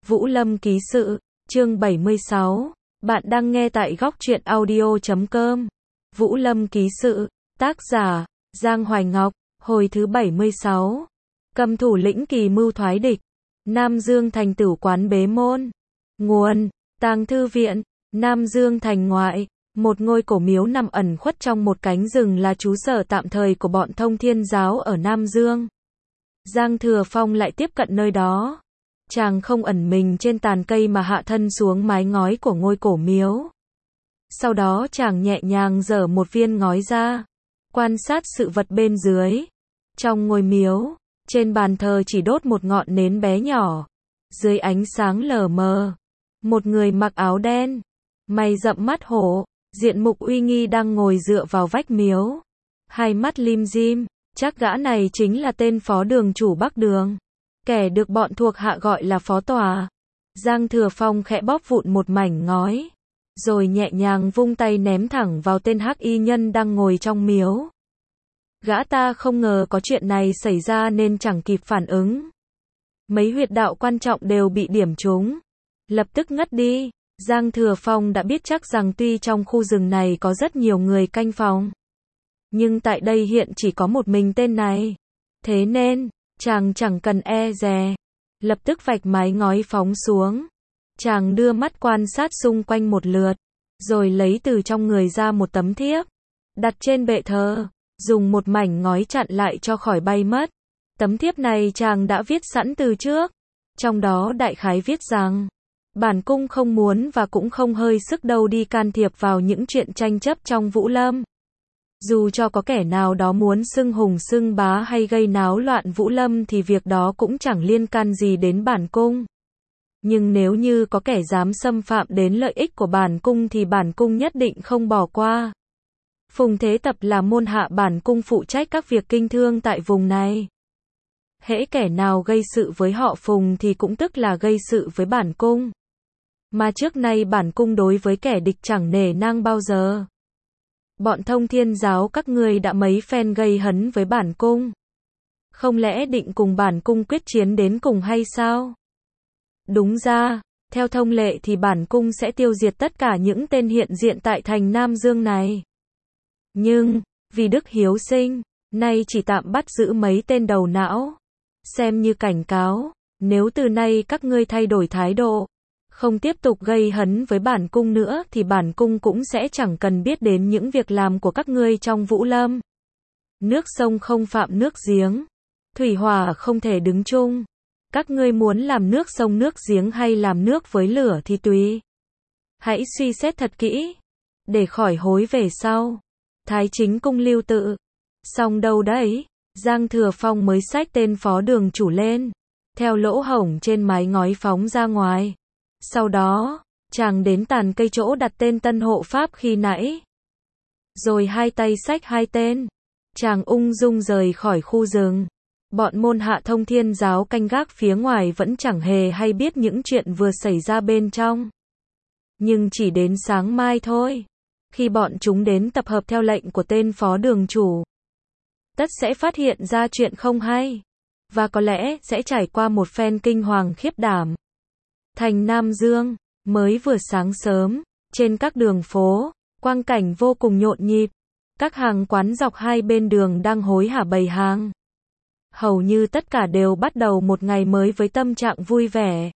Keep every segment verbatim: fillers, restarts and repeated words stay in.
Vũ Lâm ký sự, chương bảy mươi sáu. Bạn đang nghe tại góc truyện audio chấm com. Vũ Lâm ký sự, tác giả, Giang Hoài Ngọc, hồi thứ bảy mươi sáu. Cầm thủ lĩnh kỳ mưu thoái địch. Nam Dương thành tử quán bế môn. Nguồn, Tàng Thư Viện, Nam Dương thành ngoại. Một ngôi cổ miếu nằm ẩn khuất trong một cánh rừng là trú sở tạm thời của bọn Thông Thiên giáo ở Nam Dương. Giang Thừa Phong lại tiếp cận nơi đó. Chàng không ẩn mình trên tàn cây mà hạ thân xuống mái ngói của ngôi cổ miếu. Sau đó chàng nhẹ nhàng giở một viên ngói ra, quan sát sự vật bên dưới. Trong ngôi miếu, trên bàn thờ chỉ đốt một ngọn nến bé nhỏ. Dưới ánh sáng lờ mờ, một người mặc áo đen, mày rậm mắt hổ, diện mục uy nghi đang ngồi dựa vào vách miếu. Hai mắt lim dim, chắc gã này chính là tên phó đường chủ Bắc Đường. Kẻ được bọn thuộc hạ gọi là phó tòa. Giang Thừa Phong khẽ bóp vụn một mảnh ngói, rồi nhẹ nhàng vung tay ném thẳng vào tên hắc y nhân đang ngồi trong miếu. Gã ta không ngờ có chuyện này xảy ra nên chẳng kịp phản ứng. Mấy huyệt đạo quan trọng đều bị điểm trúng, lập tức ngất đi. Giang Thừa Phong đã biết chắc rằng tuy trong khu rừng này có rất nhiều người canh phòng, nhưng tại đây hiện chỉ có một mình tên này. Thế nên, chàng chẳng cần e dè, lập tức vạch mái ngói phóng xuống. Chàng đưa mắt quan sát xung quanh một lượt, rồi lấy từ trong người ra một tấm thiếp, đặt trên bệ thờ, dùng một mảnh ngói chặn lại cho khỏi bay mất. Tấm thiếp này chàng đã viết sẵn từ trước, trong đó đại khái viết rằng bản cung không muốn và cũng không hơi sức đâu đi can thiệp vào những chuyện tranh chấp trong Vũ Lâm. Dù cho có kẻ nào đó muốn xưng hùng xưng bá hay gây náo loạn Vũ Lâm thì việc đó cũng chẳng liên can gì đến bản cung. Nhưng nếu như có kẻ dám xâm phạm đến lợi ích của bản cung thì bản cung nhất định không bỏ qua. Phùng Thế Tập là môn hạ bản cung phụ trách các việc kinh thương tại vùng này. Hễ kẻ nào gây sự với họ Phùng thì cũng tức là gây sự với bản cung. Mà trước nay bản cung đối với kẻ địch chẳng nể nang bao giờ. Bọn Thông Thiên giáo các ngươi đã mấy phen gây hấn với bản cung. Không lẽ định cùng bản cung quyết chiến đến cùng hay sao? Đúng ra, theo thông lệ thì bản cung sẽ tiêu diệt tất cả những tên hiện diện tại thành Nam Dương này. Nhưng, vì đức hiếu sinh, nay chỉ tạm bắt giữ mấy tên đầu não. Xem như cảnh cáo, nếu từ nay các ngươi thay đổi thái độ, không tiếp tục gây hấn với bản cung nữa thì bản cung cũng sẽ chẳng cần biết đến những việc làm của các ngươi trong Vũ Lâm. Nước sông không phạm nước giếng, thủy hỏa không thể đứng chung. Các ngươi muốn làm nước sông nước giếng hay làm nước với lửa thì tùy. Hãy suy xét thật kỹ, để khỏi hối về sau. Thái Chính Cung lưu tự. Xong đâu đấy, Giang Thừa Phong mới xách tên phó đường chủ lên, theo lỗ hổng trên mái ngói phóng ra ngoài. Sau đó, chàng đến tàn cây chỗ đặt tên tân hộ pháp khi nãy. Rồi hai tay xách hai tên. Chàng ung dung rời khỏi khu rừng. Bọn môn hạ Thông Thiên giáo canh gác phía ngoài vẫn chẳng hề hay biết những chuyện vừa xảy ra bên trong. Nhưng chỉ đến sáng mai thôi, khi bọn chúng đến tập hợp theo lệnh của tên phó đường chủ, tất sẽ phát hiện ra chuyện không hay, và có lẽ sẽ trải qua một phen kinh hoàng khiếp đảm. Thành Nam Dương, mới vừa sáng sớm, trên các đường phố, quang cảnh vô cùng nhộn nhịp. Các hàng quán dọc hai bên đường đang hối hả bày hàng. Hầu như tất cả đều bắt đầu một ngày mới với tâm trạng vui vẻ,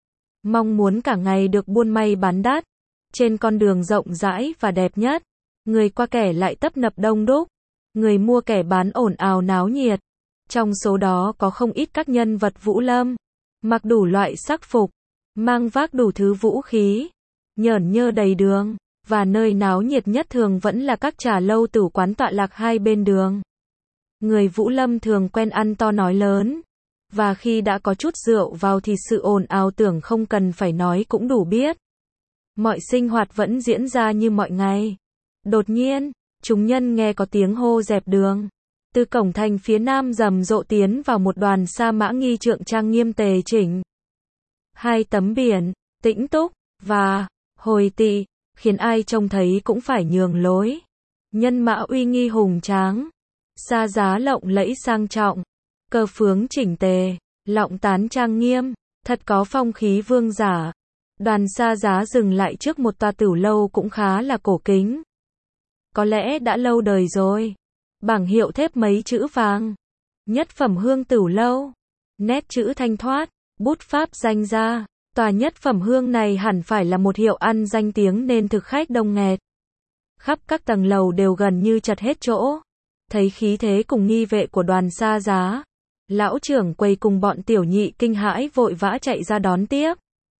mong muốn cả ngày được buôn may bán đắt. Trên con đường rộng rãi và đẹp nhất, người qua kẻ lại tấp nập đông đúc, người mua kẻ bán ồn ào náo nhiệt. Trong số đó có không ít các nhân vật Vũ Lâm, mặc đủ loại sắc phục, mang vác đủ thứ vũ khí, nhởn nhơ đầy đường, và nơi náo nhiệt nhất thường vẫn là các trà lâu tử quán tọa lạc hai bên đường. Người Vũ Lâm thường quen ăn to nói lớn, và khi đã có chút rượu vào thì sự ồn ào tưởng không cần phải nói cũng đủ biết. Mọi sinh hoạt vẫn diễn ra như mọi ngày. Đột nhiên, chúng nhân nghe có tiếng hô dẹp đường. Từ cổng thành phía nam rầm rộ tiến vào một đoàn sa mã nghi trượng trang nghiêm tề chỉnh. Hai tấm biển, tĩnh túc, và hồi tị, khiến ai trông thấy cũng phải nhường lối. Nhân mã uy nghi hùng tráng, xa giá lộng lẫy sang trọng, cờ phướng chỉnh tề, lọng tán trang nghiêm, Thật có phong khí vương giả. Đoàn xa giá dừng lại trước một tòa tửu lâu cũng khá là cổ kính. Có lẽ đã lâu đời rồi. Bảng hiệu thép mấy chữ vàng. Nhất phẩm hương tửu lâu. Nét chữ thanh thoát, bút pháp danh ra. Tòa nhất phẩm hương này hẳn phải là một hiệu ăn danh tiếng nên thực khách đông nghẹt. Khắp các tầng lầu đều gần như chật hết chỗ. Thấy khí thế cùng nghi vệ của đoàn xa giá, lão trưởng quầy cùng bọn tiểu nhị kinh hãi vội vã chạy ra đón tiếp.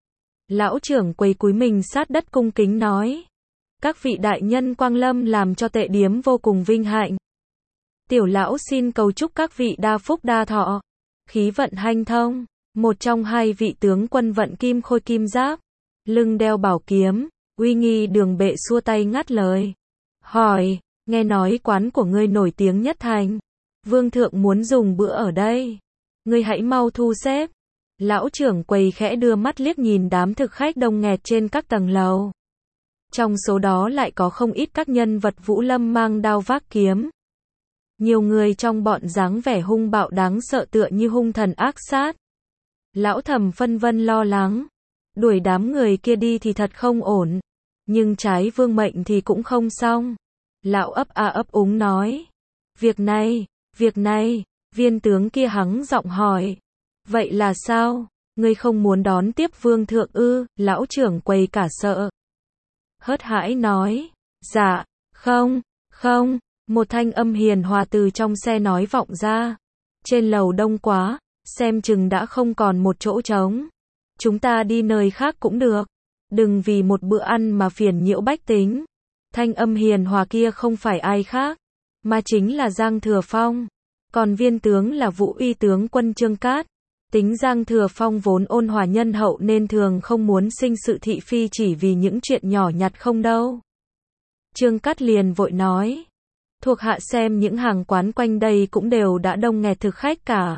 Lão trưởng quầy cúi mình sát đất cung kính nói: các vị đại nhân quang lâm làm cho tệ điếm vô cùng vinh hạnh. Tiểu lão xin cầu chúc các vị đa phúc đa thọ, khí vận hanh thông. Một trong hai vị tướng quân vận kim khôi kim giáp, lưng đeo bảo kiếm, uy nghi đường bệ xua tay ngắt lời. Hỏi, nghe nói quán của ngươi nổi tiếng nhất thành. Vương thượng muốn dùng bữa ở đây. Ngươi hãy mau thu xếp. Lão trưởng quầy khẽ đưa mắt liếc nhìn đám thực khách đông nghẹt trên các tầng lầu. Trong số đó lại có không ít các nhân vật vũ lâm mang đao vác kiếm. Nhiều người trong bọn dáng vẻ hung bạo đáng sợ tựa như hung thần ác sát. Lão thầm phân vân lo lắng. Đuổi đám người kia đi thì thật không ổn. Nhưng trái vương mệnh thì cũng không xong. Lão ấp a ấp úng nói. Việc này, việc này, viên tướng kia hắng giọng hỏi. Vậy là sao? Ngươi không muốn đón tiếp vương thượng ư? Lão trưởng quầy cả sợ. Hớt hãi nói. Dạ, không, không. Một thanh âm hiền hòa từ trong xe nói vọng ra. Trên lầu đông quá, xem chừng đã không còn một chỗ trống. Chúng ta đi nơi khác cũng được. Đừng vì một bữa ăn mà phiền nhiễu bách tính. Thanh âm hiền hòa kia không phải ai khác, mà chính là Giang Thừa Phong. Còn viên tướng là Vũ Uy tướng quân Trương Cát. Tính Giang Thừa Phong vốn ôn hòa nhân hậu nên thường không muốn sinh sự thị phi chỉ vì những chuyện nhỏ nhặt không đâu. Trương Cát liền vội nói. Thuộc hạ xem những hàng quán quanh đây cũng đều đã đông nghẹt thực khách cả.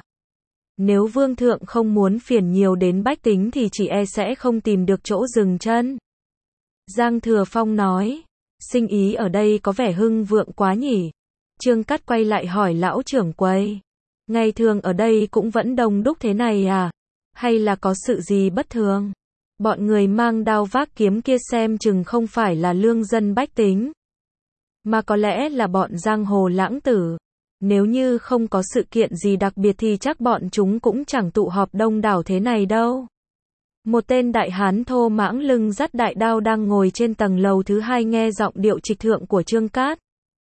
Nếu vương thượng không muốn phiền nhiều đến bách tính thì chỉ e sẽ không tìm được chỗ dừng chân. Giang Thừa Phong nói. Sinh ý ở đây có vẻ hưng vượng quá nhỉ. Trương Cát quay lại hỏi lão trưởng quầy. Ngày thường ở đây cũng vẫn đông đúc thế này à? Hay là có sự gì bất thường? Bọn người mang đao vác kiếm kia xem chừng không phải là lương dân bách tính, mà có lẽ là bọn giang hồ lãng tử. Nếu như không có sự kiện gì đặc biệt thì chắc bọn chúng cũng chẳng tụ họp đông đảo thế này đâu. Một tên đại hán thô mãng lưng dắt đại đao đang ngồi trên tầng lầu thứ hai nghe giọng điệu trịch thượng của Trương Cát.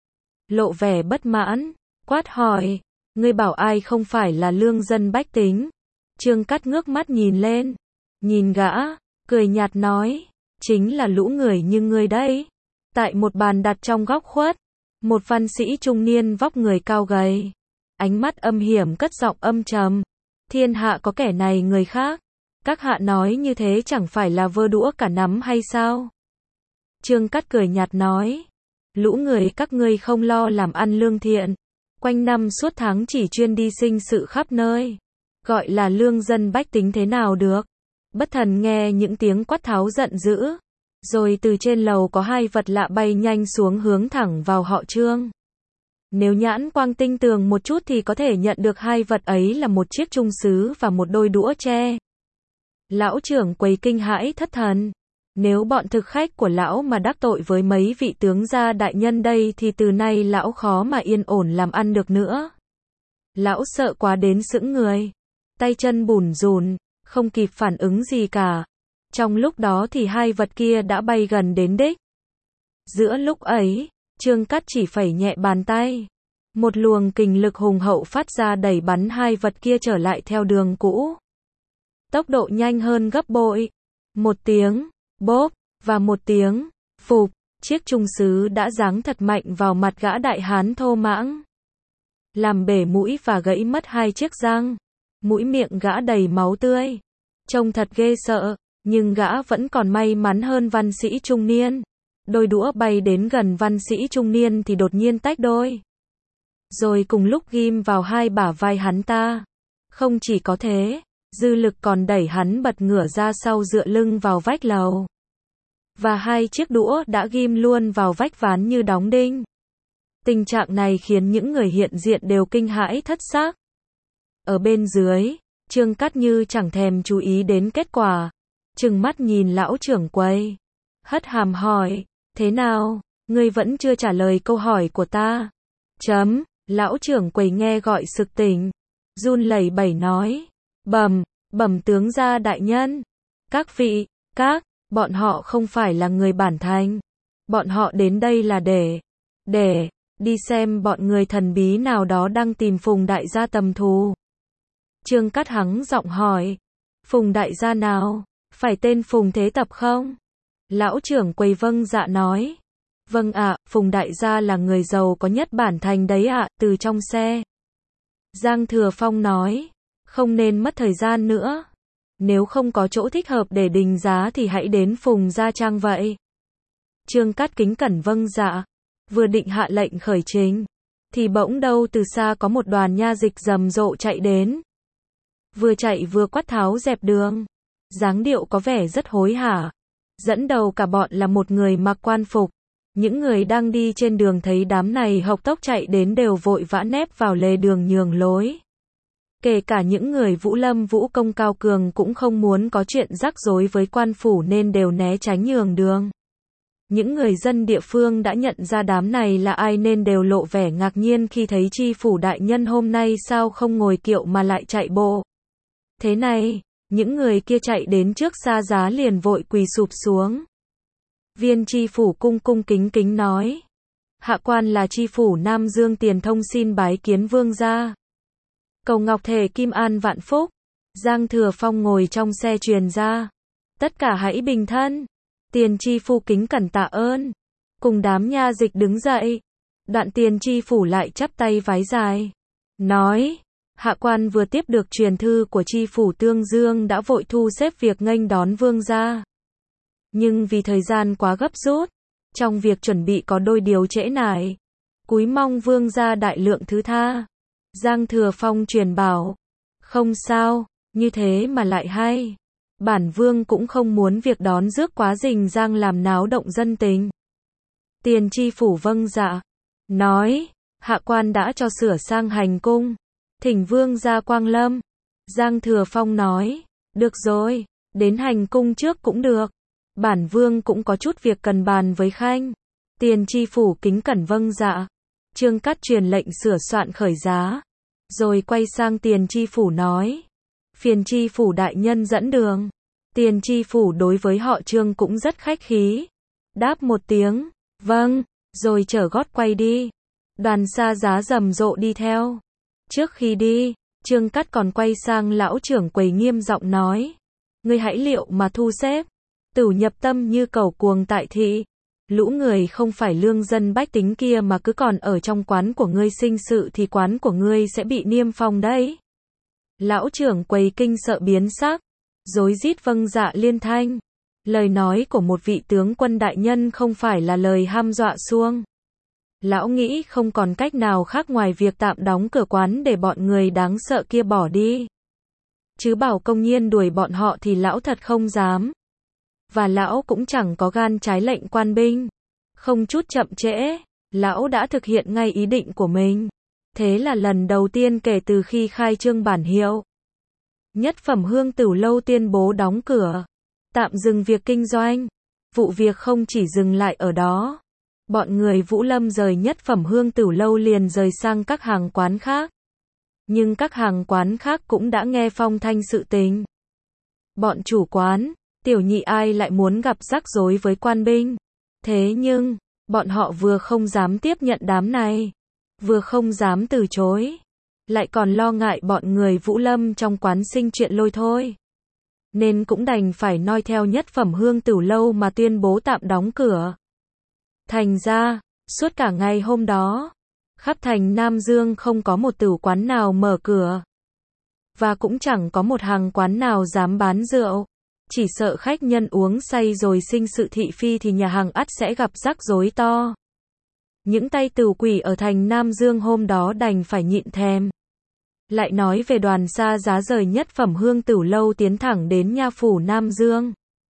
Lộ vẻ bất mãn, quát hỏi, ngươi bảo ai không phải là lương dân bách tính? Trương Cát ngước mắt nhìn lên, nhìn gã, cười nhạt nói, chính là lũ người như ngươi đấy. Tại một bàn đặt trong góc khuất, một văn sĩ trung niên vóc người cao gầy, ánh mắt âm hiểm cất giọng âm trầm, thiên hạ có kẻ này người khác. Các hạ nói như thế chẳng phải là vơ đũa cả nắm hay sao? Trương Cát cười nhạt nói, lũ người các ngươi không lo làm ăn lương thiện, quanh năm suốt tháng chỉ chuyên đi sinh sự khắp nơi, gọi là lương dân bách tính thế nào được? Bất thần nghe những tiếng quát tháo giận dữ, rồi từ trên lầu có hai vật lạ bay nhanh xuống hướng thẳng vào họ Trương. Nếu nhãn quang tinh tường một chút thì có thể nhận được hai vật ấy là một chiếc trung sứ và một đôi đũa tre. Lão trưởng quầy kinh hãi thất thần. Nếu bọn thực khách của lão mà đắc tội với mấy vị tướng gia đại nhân đây thì từ nay lão khó mà yên ổn làm ăn được nữa. Lão sợ quá đến sững người, tay chân bủn rủn, không kịp phản ứng gì cả. Trong lúc đó thì hai vật kia đã bay gần đến đích. Giữa lúc ấy, Trương Cát chỉ phẩy nhẹ bàn tay. Một luồng kình lực hùng hậu phát ra đẩy bắn hai vật kia trở lại theo đường cũ. Tốc độ nhanh hơn gấp bội. Một tiếng, bốp, và một tiếng, phụp, chiếc trung sứ đã giáng thật mạnh vào mặt gã đại hán thô mãng. Làm bể mũi và gãy mất hai chiếc răng. Mũi miệng gã đầy máu tươi. Trông thật ghê sợ, nhưng gã vẫn còn may mắn hơn văn sĩ trung niên. Đôi đũa bay đến gần văn sĩ trung niên thì đột nhiên tách đôi. Rồi cùng lúc ghim vào hai bả vai hắn ta. Không chỉ có thế, dư lực còn đẩy hắn bật ngửa ra sau dựa lưng vào vách lầu. Và hai chiếc đũa đã ghim luôn vào vách ván như đóng đinh. Tình trạng này khiến những người hiện diện đều kinh hãi thất xác. Ở bên dưới, Trương Cát Như chẳng thèm chú ý đến kết quả, trừng mắt nhìn lão trưởng quầy, hất hàm hỏi, thế nào, ngươi vẫn chưa trả lời câu hỏi của ta. Chấm, lão trưởng quầy nghe gọi sực tỉnh, run lẩy bẩy nói, bẩm, bẩm tướng gia đại nhân, các vị, các, bọn họ không phải là người bản thành, bọn họ đến đây là để, để, đi xem bọn người thần bí nào đó đang tìm Phùng đại gia tầm thù. Trương Cát hắng giọng hỏi, Phùng đại gia nào, phải tên Phùng Thế Tập không? Lão trưởng quầy vâng dạ nói, vâng ạ, Phùng đại gia là người giàu có nhất bản thành đấy ạ, từ trong xe. Giang Thừa Phong nói, không nên mất thời gian nữa, nếu không có chỗ thích hợp để định giá thì hãy đến Phùng gia trang vậy. Trương Cát kính cẩn vâng dạ, vừa định hạ lệnh khởi trình, thì bỗng đâu từ xa có một đoàn nha dịch rầm rộ chạy đến. Vừa chạy vừa quát tháo dẹp đường, dáng điệu có vẻ rất hối hả. Dẫn đầu cả bọn là một người mặc quan phục. Những người đang đi trên đường thấy đám này hộc tốc chạy đến đều vội vã nép vào lề đường nhường lối. Kể cả những người Vũ Lâm vũ công cao cường cũng không muốn có chuyện rắc rối với quan phủ nên đều né tránh nhường đường. Những người dân địa phương đã nhận ra đám này là ai nên đều lộ vẻ ngạc nhiên khi thấy tri phủ đại nhân hôm nay sao không ngồi kiệu mà lại chạy bộ. Thế này, những người kia chạy đến trước Xa Giá liền vội quỳ sụp xuống. Viên tri phủ cung cung kính kính nói, hạ quan là tri phủ Nam Dương Tiền Thông xin bái kiến vương gia. Cầu ngọc thể kim an vạn phúc. Giang Thừa Phong ngồi trong xe truyền ra, tất cả hãy bình thân. Tiền tri phủ kính cẩn tạ ơn, cùng đám nha dịch đứng dậy. Đoạn tiền tri phủ lại chắp tay vái dài, nói, hạ quan vừa tiếp được truyền thư của tri phủ Tương Dương đã vội thu xếp việc nghênh đón vương gia. Nhưng vì thời gian quá gấp rút, trong việc chuẩn bị có đôi điều trễ nải, cúi mong vương gia đại lượng thứ tha. Giang Thừa Phong truyền bảo, không sao, như thế mà lại hay. Bản vương cũng không muốn việc đón rước quá rình rang làm náo động dân tình. Tiền tri phủ vâng dạ, nói, hạ quan đã cho sửa sang hành cung, thỉnh vương gia quang lâm. Giang Thừa Phong nói, được rồi, đến hành cung trước cũng được. Bản vương cũng có chút việc cần bàn với khanh. Tiền tri phủ kính cẩn vâng dạ. Trương Cát truyền lệnh sửa soạn khởi giá, rồi quay sang tiền tri phủ nói, phiền tri phủ đại nhân dẫn đường. Tiền tri phủ đối với họ Trương cũng rất khách khí, đáp một tiếng, vâng, rồi chở gót quay đi. Đoàn Xa Giá rầm rộ đi theo. Trước khi đi, Trương Cát còn quay sang lão trưởng quầy nghiêm giọng nói, ngươi hãy liệu mà thu xếp, tửu nhập tâm như cẩu cuồng tại thị. Lũ người không phải lương dân bách tính kia mà cứ còn ở trong quán của ngươi sinh sự thì quán của ngươi sẽ bị niêm phong đấy. Lão trưởng quầy kinh sợ biến sắc, rối rít vâng dạ liên thanh. Lời nói của một vị tướng quân đại nhân không phải là lời hăm dọa xuông. Lão nghĩ không còn cách nào khác ngoài việc tạm đóng cửa quán để bọn người đáng sợ kia bỏ đi. Chứ bảo công nhiên đuổi bọn họ thì lão thật không dám. Và lão cũng chẳng có gan trái lệnh quan binh. Không chút chậm trễ, lão đã thực hiện ngay ý định của mình. Thế là lần đầu tiên kể từ khi khai trương bản hiệu Nhất Phẩm Hương Tửu Lâu tuyên bố đóng cửa, tạm dừng việc kinh doanh. Vụ việc không chỉ dừng lại ở đó. Bọn người Vũ Lâm rời Nhất Phẩm Hương Tửu Lâu liền rời sang các hàng quán khác. Nhưng các hàng quán khác cũng đã nghe phong thanh sự tình. Bọn chủ quán, tiểu nhị ai lại muốn gặp rắc rối với quan binh. Thế nhưng, bọn họ vừa không dám tiếp nhận đám này, vừa không dám từ chối, lại còn lo ngại bọn người Vũ Lâm trong quán sinh chuyện lôi thôi. Nên cũng đành phải noi theo Nhất Phẩm Hương Tửu Lâu mà tuyên bố tạm đóng cửa. Thành ra, suốt cả ngày hôm đó, khắp thành Nam Dương không có một tửu quán nào mở cửa. Và cũng chẳng có một hàng quán nào dám bán rượu. Chỉ sợ khách nhân uống say rồi sinh sự thị phi thì nhà hàng ắt sẽ gặp rắc rối to. Những tay tửu quỷ ở thành Nam Dương hôm đó đành phải nhịn thèm. Lại nói về đoàn Xa Giá rời Nhất Phẩm Hương Tửu Lâu tiến thẳng đến nha phủ Nam Dương.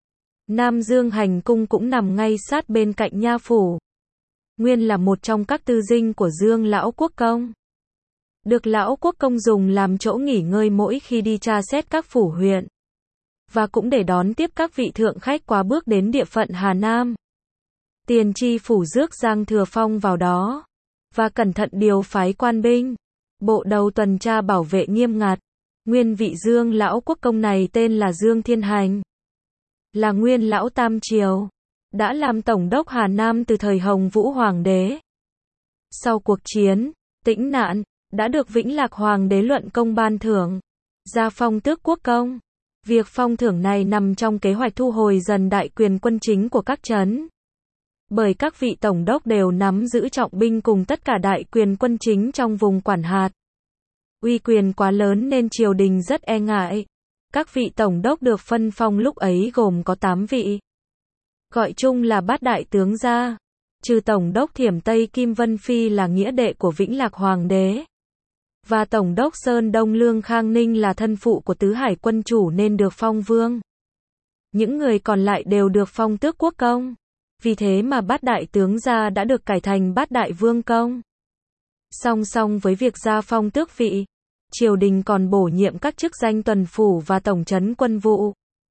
Nam Dương hành cung cũng nằm ngay sát bên cạnh nha phủ. Nguyên là một trong các tư dinh của Dương Lão Quốc Công. được lão quốc công dùng làm chỗ nghỉ ngơi mỗi khi đi tra xét các phủ huyện, và cũng để đón tiếp các vị thượng khách quá bước đến địa phận Hà Nam. Tiền tri phủ rước Giang Thừa Phong vào đó, và cẩn thận điều phái quan binh, bộ đầu tuần tra bảo vệ nghiêm ngặt. Nguyên vị Dương lão quốc công này tên là Dương Thiên Hành, là nguyên lão Tam Triều, đã làm tổng đốc Hà Nam từ thời Hồng Vũ Hoàng đế. Sau cuộc chiến, Tĩnh nạn, đã được Vĩnh Lạc Hoàng đế luận công ban thưởng, gia phong tước quốc công. Việc phong thưởng này nằm trong kế hoạch thu hồi dần đại quyền quân chính của các trấn. Bởi các vị tổng đốc đều nắm giữ trọng binh cùng tất cả đại quyền quân chính trong vùng quản hạt. Uy quyền quá lớn nên triều đình rất e ngại. Các vị tổng đốc được phân phong lúc ấy gồm có tám vị. Gọi chung là bát đại tướng gia. Trừ tổng đốc Thiểm Tây Kim Vân Phi là nghĩa đệ của Vĩnh Lạc Hoàng đế. Và tổng đốc Sơn Đông Lương Khang Ninh là thân phụ của tứ hải quân chủ nên được phong vương. Những người còn lại đều được phong tước quốc công. Vì thế mà bát đại tướng gia đã được cải thành bát đại vương công. Song song với việc gia phong tước vị, triều đình còn bổ nhiệm các chức danh tuần phủ và tổng trấn quân vụ.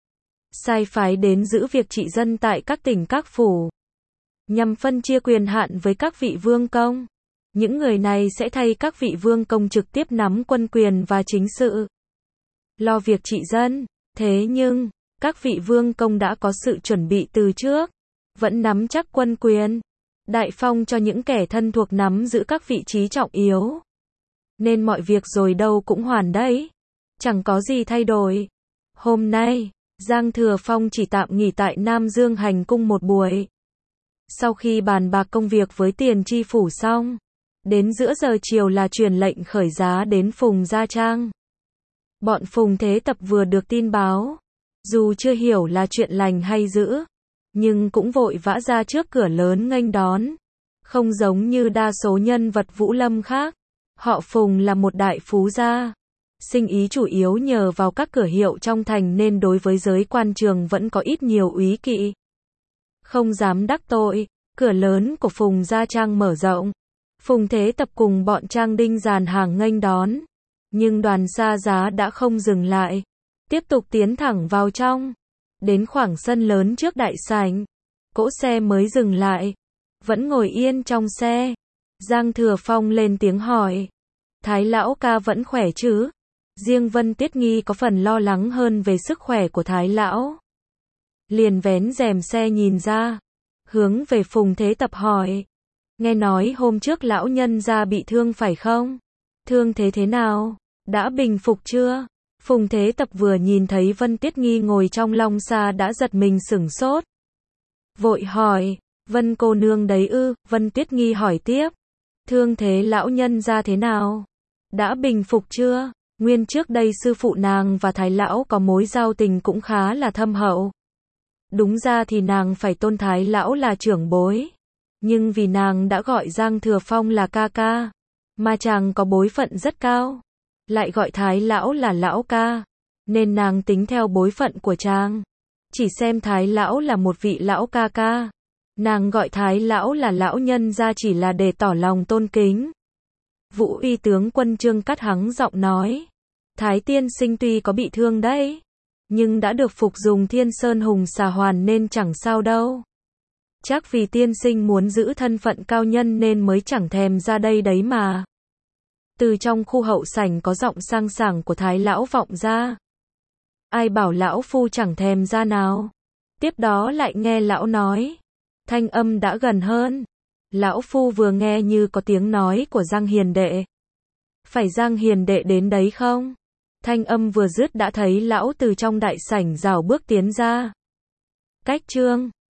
Sai phái đến giữ việc trị dân tại các tỉnh các phủ, nhằm phân chia quyền hạn với các vị vương công. Những người này sẽ thay các vị vương công trực tiếp nắm quân quyền và chính sự, lo việc trị dân. Thế nhưng, các vị vương công đã có sự chuẩn bị từ trước, vẫn nắm chắc quân quyền, đại phong cho những kẻ thân thuộc nắm giữ các vị trí trọng yếu. Nên mọi việc rồi đâu cũng hoàn đấy, chẳng có gì thay đổi. Hôm nay, Giang Thừa Phong chỉ tạm nghỉ tại Nam Dương hành cung một buổi. Sau khi bàn bạc công việc với tiền tri phủ xong, đến giữa giờ chiều là truyền lệnh khởi giá đến Phùng Gia Trang. Bọn Phùng Thế Tập vừa được tin báo, dù chưa hiểu là chuyện lành hay dữ, nhưng cũng vội vã ra trước cửa lớn nghênh đón. Không giống như đa số nhân vật Vũ Lâm khác, họ Phùng là một đại phú gia, sinh ý chủ yếu nhờ vào các cửa hiệu trong thành nên đối với giới quan trường vẫn có ít nhiều úy kỵ. Không dám đắc tội, cửa lớn của Phùng Gia Trang mở rộng. Phùng Thế Tập cùng bọn Trang Đinh dàn hàng nghênh đón. Nhưng đoàn xa giá đã không dừng lại, tiếp tục tiến thẳng vào trong. Đến khoảng sân lớn trước đại sảnh, cỗ xe mới dừng lại. Vẫn ngồi yên trong xe, Giang Thừa Phong lên tiếng hỏi: Thái lão ca vẫn khỏe chứ? Riêng Vân Tiết Nghi có phần lo lắng hơn về sức khỏe của Thái lão. Liền vén rèm xe nhìn ra, hướng về Phùng Thế Tập hỏi: Nghe nói hôm trước lão nhân gia bị thương phải không? Thương thế thế nào? Đã bình phục chưa? Phùng Thế Tập vừa nhìn thấy Vân Tiết Nghi ngồi trong long xa đã giật mình sửng sốt. Vội hỏi: Vân cô nương đấy ư? Vân Tiết Nghi hỏi tiếp: Thương thế lão nhân gia thế nào? Đã bình phục chưa? Nguyên trước đây sư phụ nàng và Thái lão có mối giao tình cũng khá là thâm hậu. Đúng ra thì nàng phải tôn Thái lão là trưởng bối. Nhưng vì nàng đã gọi Giang Thừa Phong là ca ca, mà chàng có bối phận rất cao, lại gọi Thái lão là lão ca, nên nàng tính theo bối phận của chàng. Chỉ xem Thái lão là một vị lão ca ca, nàng gọi Thái lão là lão nhân gia chỉ là để tỏ lòng tôn kính. Vũ uy tướng quân Trương cắt hắng giọng nói: Thái tiên sinh tuy có bị thương đấy, nhưng đã được phục dùng Thiên Sơn Hùng Xà Hoàn nên chẳng sao đâu. Chắc vì tiên sinh muốn giữ thân phận cao nhân nên mới chẳng thèm ra đây đấy mà. Từ trong khu hậu sảnh có giọng sang sảng của Thái lão vọng ra. Ai bảo lão phu chẳng thèm ra nào? Tiếp đó lại nghe lão nói, thanh âm đã gần hơn. Lão phu vừa nghe như có tiếng nói của Giang Hiền đệ. Phải Giang Hiền đệ đến đấy không? Thanh âm vừa dứt đã thấy lão từ trong đại sảnh rảo bước tiến ra. Cách Trương